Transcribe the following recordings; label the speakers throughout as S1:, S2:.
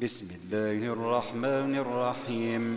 S1: بسم الله الرحمن الرحيم.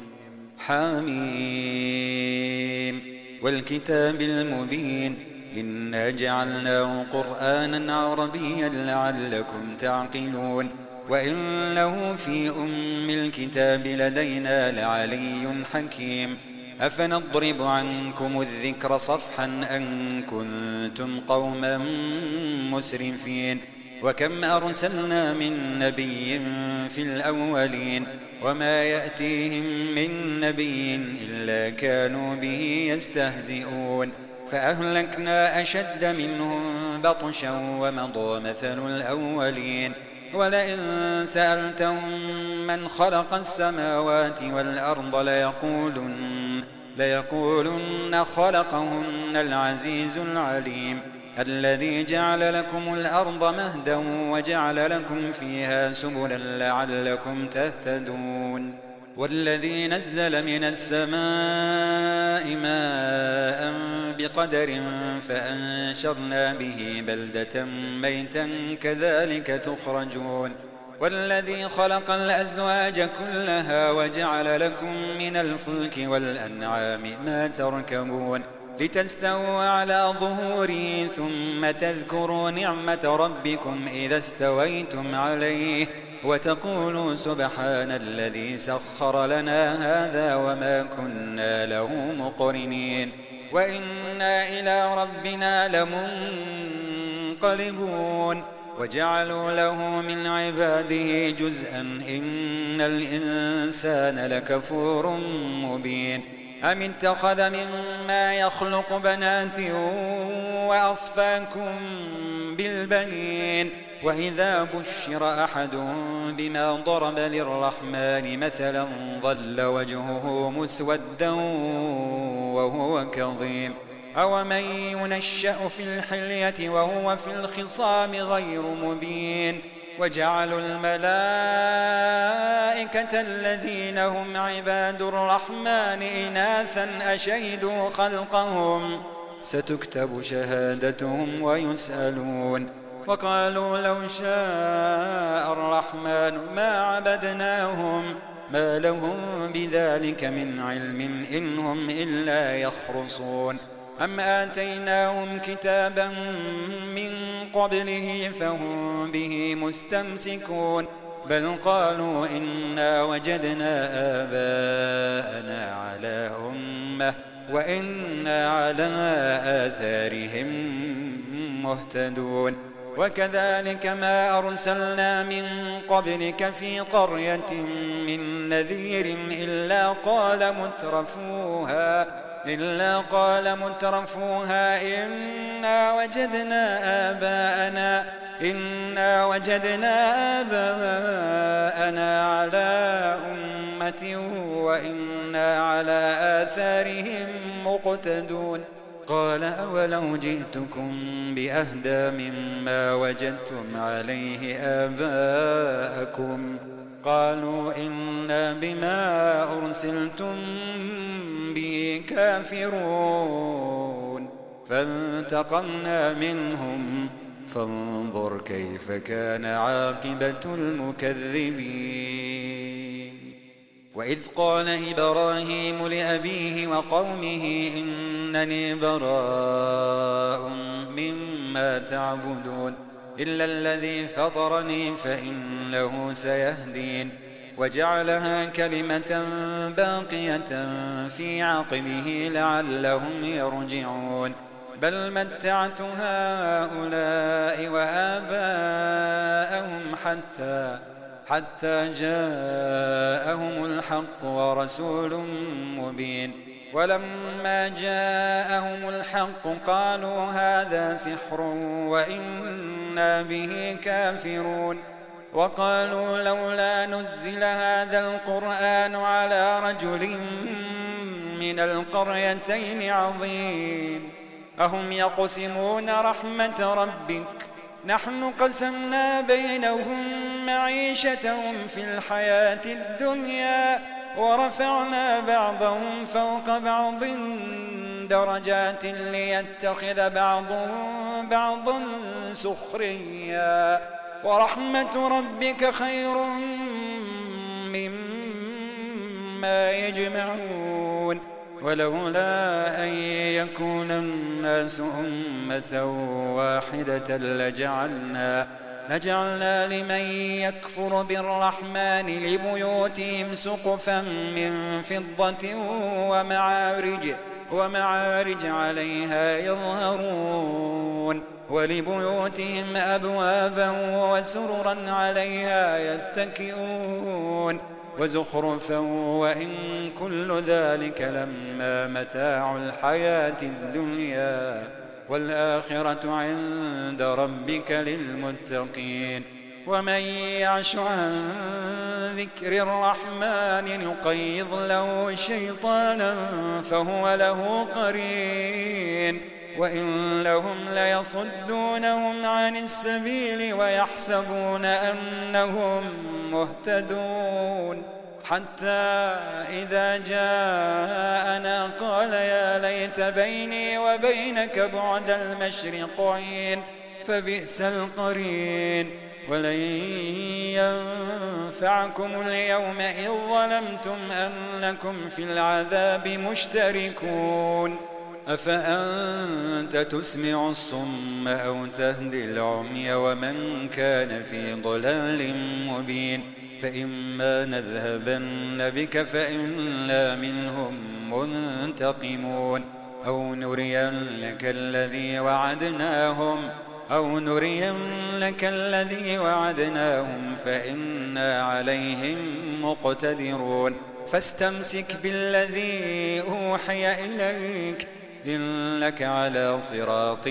S1: حميم والكتاب المبين إنا جعلناه قرآنا عربيا لعلكم تعقلون وإنه في أم الكتاب لدينا لعلي حكيم. أفنضرب عنكم الذكر صفحا أن كنتم قوما مسرفين. وكم أرسلنا من نبي في الأولين وما يأتيهم من نبي إلا كانوا به يستهزئون فأهلكنا أشد منهم بطشا ومضى مثل الأولين. ولئن سألتهم من خلق السماوات والأرض ليقولن خلقهن العزيز العليم الذي جعل لكم الأرض مهدا وجعل لكم فيها سبلا لعلكم تهتدون. والذي نزل من السماء ماء بقدر فأنشرنا به بلدة ميتا كذلك تخرجون. والذي خلق الأزواج كلها وجعل لكم من الفلك والأنعام ما تركبون لتستووا على ظهوره ثم تذكروا نعمة ربكم إذا استويتم عليه وتقولوا سبحان الذي سخر لنا هذا وما كنا له مقرنين وإنا إلى ربنا لمنقلبون. وجعلوا له من عباده جزءا إن الإنسان لكفور مبين. أم اتخذ مما يخلق بنات وأصفاكم بالبنين وإذا بشر أحد بما ضرب للرحمن مثلا ظل وجهه مسودا وهو كظيم. أومن ينشأ في الحلية وهو في الخصام غير مبين. وجعلوا الملائكة الذين هم عباد الرحمن إناثا أشهدوا خلقهم ستكتب شهادتهم ويسألون. وقالوا لو شاء الرحمن ما عبدناهم ما لهم بذلك من علم إن هم إلا يخرصون. أم آتيناهم كتابا من قبله فهم به مستمسكون بل قالوا إنا وجدنا آباءنا على أمة وإنا على آثارهم مهتدون. وكذلك ما أرسلنا من قبلك في قرية من نذير إلا قال مترفوها إنا وجدنا آباءنا على أمة وإنا على آثارهم مقتدون. قال أولو جئتكم بأهدى مما وجدتم عليه آباءكم قالوا إنا بما أرسلتم به كافرون فانتقمنا منهم فانظر كيف كان عاقبة المكذبين. وإذ قال إبراهيم لأبيه وقومه إنني براء مما تعبدون إلا الذي فطرني فإنه سيهدين. وجعلها كلمة باقية في عقبه لعلهم يرجعون. بل متعت هؤلاء وآباءهم حتى جاءهم الحق ورسول مبين. ولما جاءهم الحق قالوا هذا سحر وإنا به كافرون. وقالوا لولا نزل هذا القرآن على رجل من القريتين عظيم أهم يقسمون رحمة ربك نحن قسمنا بينهم معيشتهم في الحياة الدنيا ورفعنا بعضهم فوق بعض درجات ليتخذ بعضهم بعضا سخريا ورحمة ربك خير ما يجمعون ولولا أن يكون الناس أمة واحدة لجعلنا لمن يكفر بالرحمن لبيوتهم سقفا من فضة ومعارج عليها يظهرون ولبيوتهم أبوابا وسررا عليها يتكئون وزخرفا وإن كل ذلك لما متاع الحياة الدنيا والآخرة عند ربك للمتقين ومن يعش عن ذكر الرحمن نقيض له شيطانا فهو له قرين وإن لهم ليصدونهم عن السبيل ويحسبون أنهم مهتدون حتى إذا جاءنا قال يا ليت بيني وبينك بعد المشرقين فبئس القرين ولن ينفعكم اليوم إذ ظلمتم أنكم في العذاب مشتركون أفأنت تسمع الصم أو تهدي العمي ومن كان في ضلال مبين فإما نذهبن بك فإنا منهم منتقمون أو نرينك الذي وعدناهم فإنا عليهم مقتدرون فاستمسك بالذي أوحي إليك إنك على صراط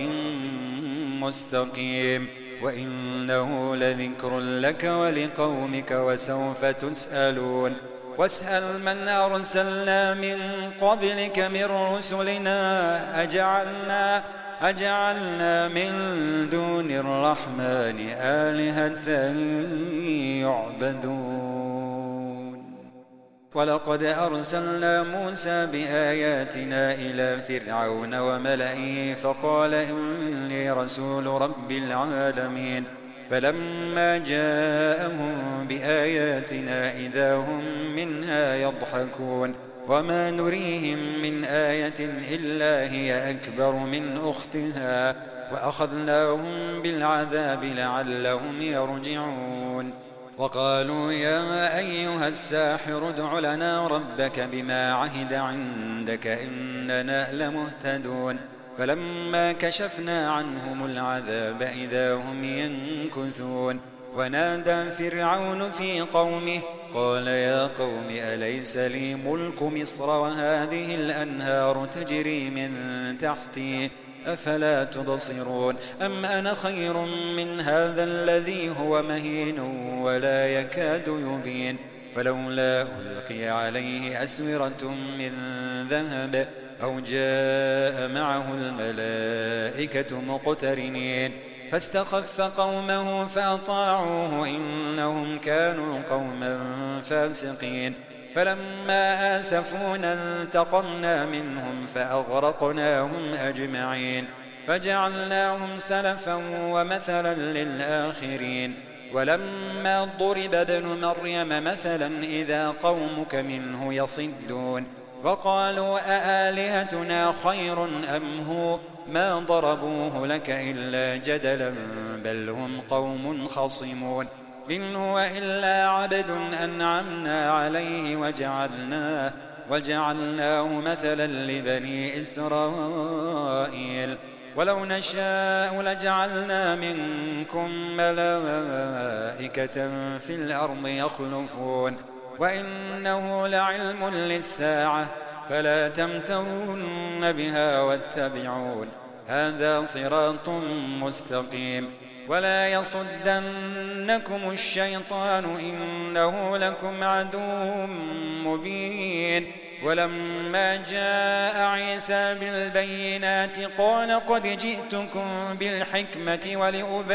S1: مستقيم وإنه لذكر لك ولقومك وسوف تسألون واسأل من أرسلنا من قبلك من رسلنا أجعلنا من دون الرحمن آلهة يعبدون ولقد أرسلنا موسى بآياتنا إلى فرعون وملئه فقال إني رسول رب العالمين فلما جاءهم بآياتنا إذا هم منها يضحكون وما نريهم من آية إلا هي أكبر من أختها وأخذناهم بالعذاب لعلهم يرجعون وقالوا يا أيها الساحر ادع لنا ربك بما عهد عندك إننا لمهتدون فلما كشفنا عنهم العذاب إذا هم ينكثون ونادى فرعون في قومه قال يا قوم أليس لي ملك مصر وهذه الأنهار تجري من تحتي أفلا تبصرون أم أنا خير من هذا الذي هو مهين ولا يكاد يبين فلولا ألقي عليه أسورة من ذهب أو جاء معه الملائكة مقترنين فاستخف قومه فأطاعوه إنهم كانوا قوما فاسقين فلما آسفونا انتقمنا منهم فأغرقناهم أجمعين فجعلناهم سلفا ومثلا للآخرين ولما ضرب ابن مريم مثلا إذا قومك منه يصدون وقالوا أآلهتنا خير أم هو ما ضربوه لك إلا جدلا بل هم قوم خصمون إن هو إلا عبد أنعمنا عليه وجعلناه مثلا لبني إسرائيل ولو نشاء لجعلنا منكم ملائكة في الأرض يخلفون وإنه لعلم للساعة فلا تمترن بها واتبعون هذا صراط مستقيم ولا يصدنكم الشيطان إنه لكم عدو مبين ولما جاء عيسى بالبينات قال قد جئتكم بالحكمة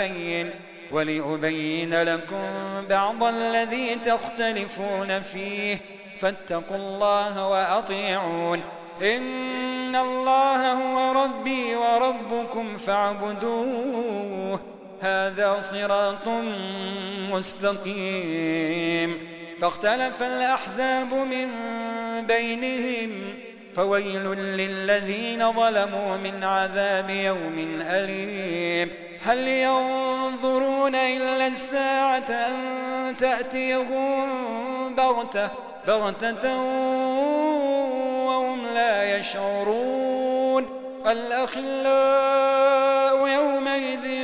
S1: ولأبين لكم بعض الذي تختلفون فيه فاتقوا الله وأطيعون إن الله هو ربي وربكم فاعبدوه هذا صراط مستقيم فاختلف الأحزاب من بينهم فويل للذين ظلموا من عذاب يوم أليم هل ينظرون إلا الساعة أن تأتيهم بغتة وهم لا يشعرون الأخلاء يومئذ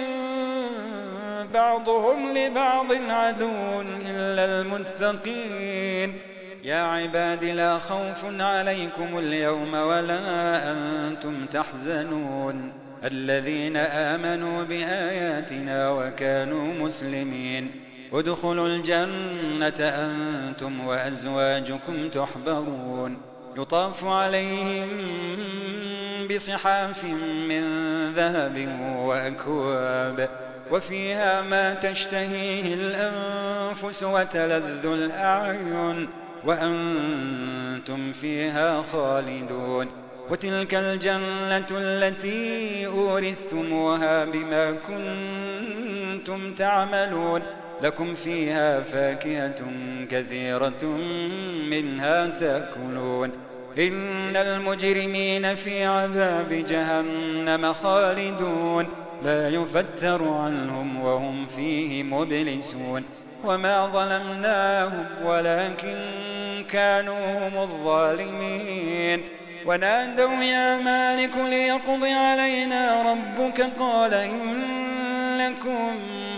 S1: بعضهم لبعض عدو إلا المتقين يا عباد لا خوف عليكم اليوم ولا أنتم تحزنون الذين آمنوا بآياتنا وكانوا مسلمين ادخلوا الجنة أنتم وأزواجكم تحبرون يطاف عليهم بصحاف من ذهب وأكواب وفيها ما تشتهيه الأنفس وتلذ الأعين وأنتم فيها خالدون وتلك الجنة التي أورثتموها بما كنتم تعملون لكم فيها فاكهة كثيرة منها تأكلون إن المجرمين في عذاب جهنم خالدون لا يفتر عنهم وهم فيه مبلسون وما ظلمناهم ولكن كانوا هم الظالمين ونادوا يا مالك ليقض علينا ربك قال إنكم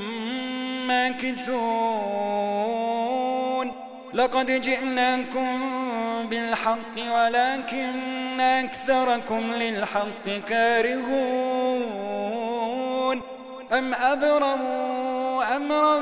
S1: ماكثون لقد جئناكم بالحق ولكن أكثركم للحق كارهون أم أبرموا أمرا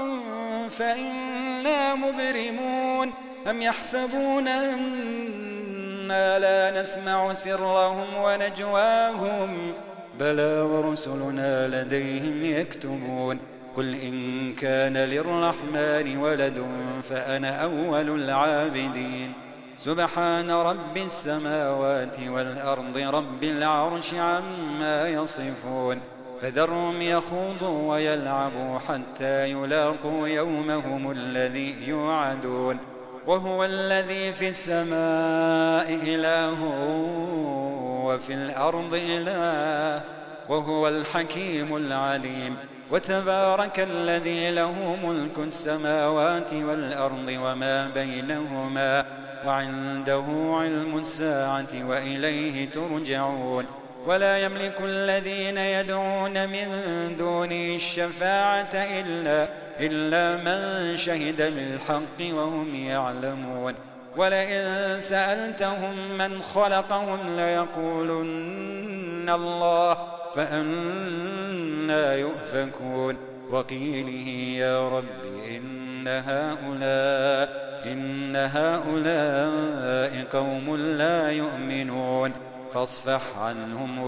S1: فإنا مبرمون أم يحسبون أنا لا نسمع سرهم ونجواهم بلى ورسلنا لديهم يكتبون قل إن كان للرحمن ولد فأنا أول العابدين سبحان رب السماوات والأرض رب العرش عما يصفون فذرهم يخوضوا ويلعبوا حتى يلاقوا يومهم الذي يوعدون وهو الذي في السماء إله وفي الأرض إله وهو الحكيم العليم وتبارك الذي له ملك السماوات والأرض وما بينهما وعنده علم الساعة وإليه ترجعون ولا يملك الذين يدعون من دونه الشفاعة إلا من شهد بالحق وهم يعلمون ولئن سألتهم من خلقهم ليقولن الله فأنى يؤفكون وقيله يا رب إن هؤلاء قوم لا يؤمنون فاصفح عنهم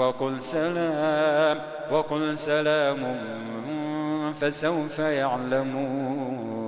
S1: وقل سلام فسوف يعلمون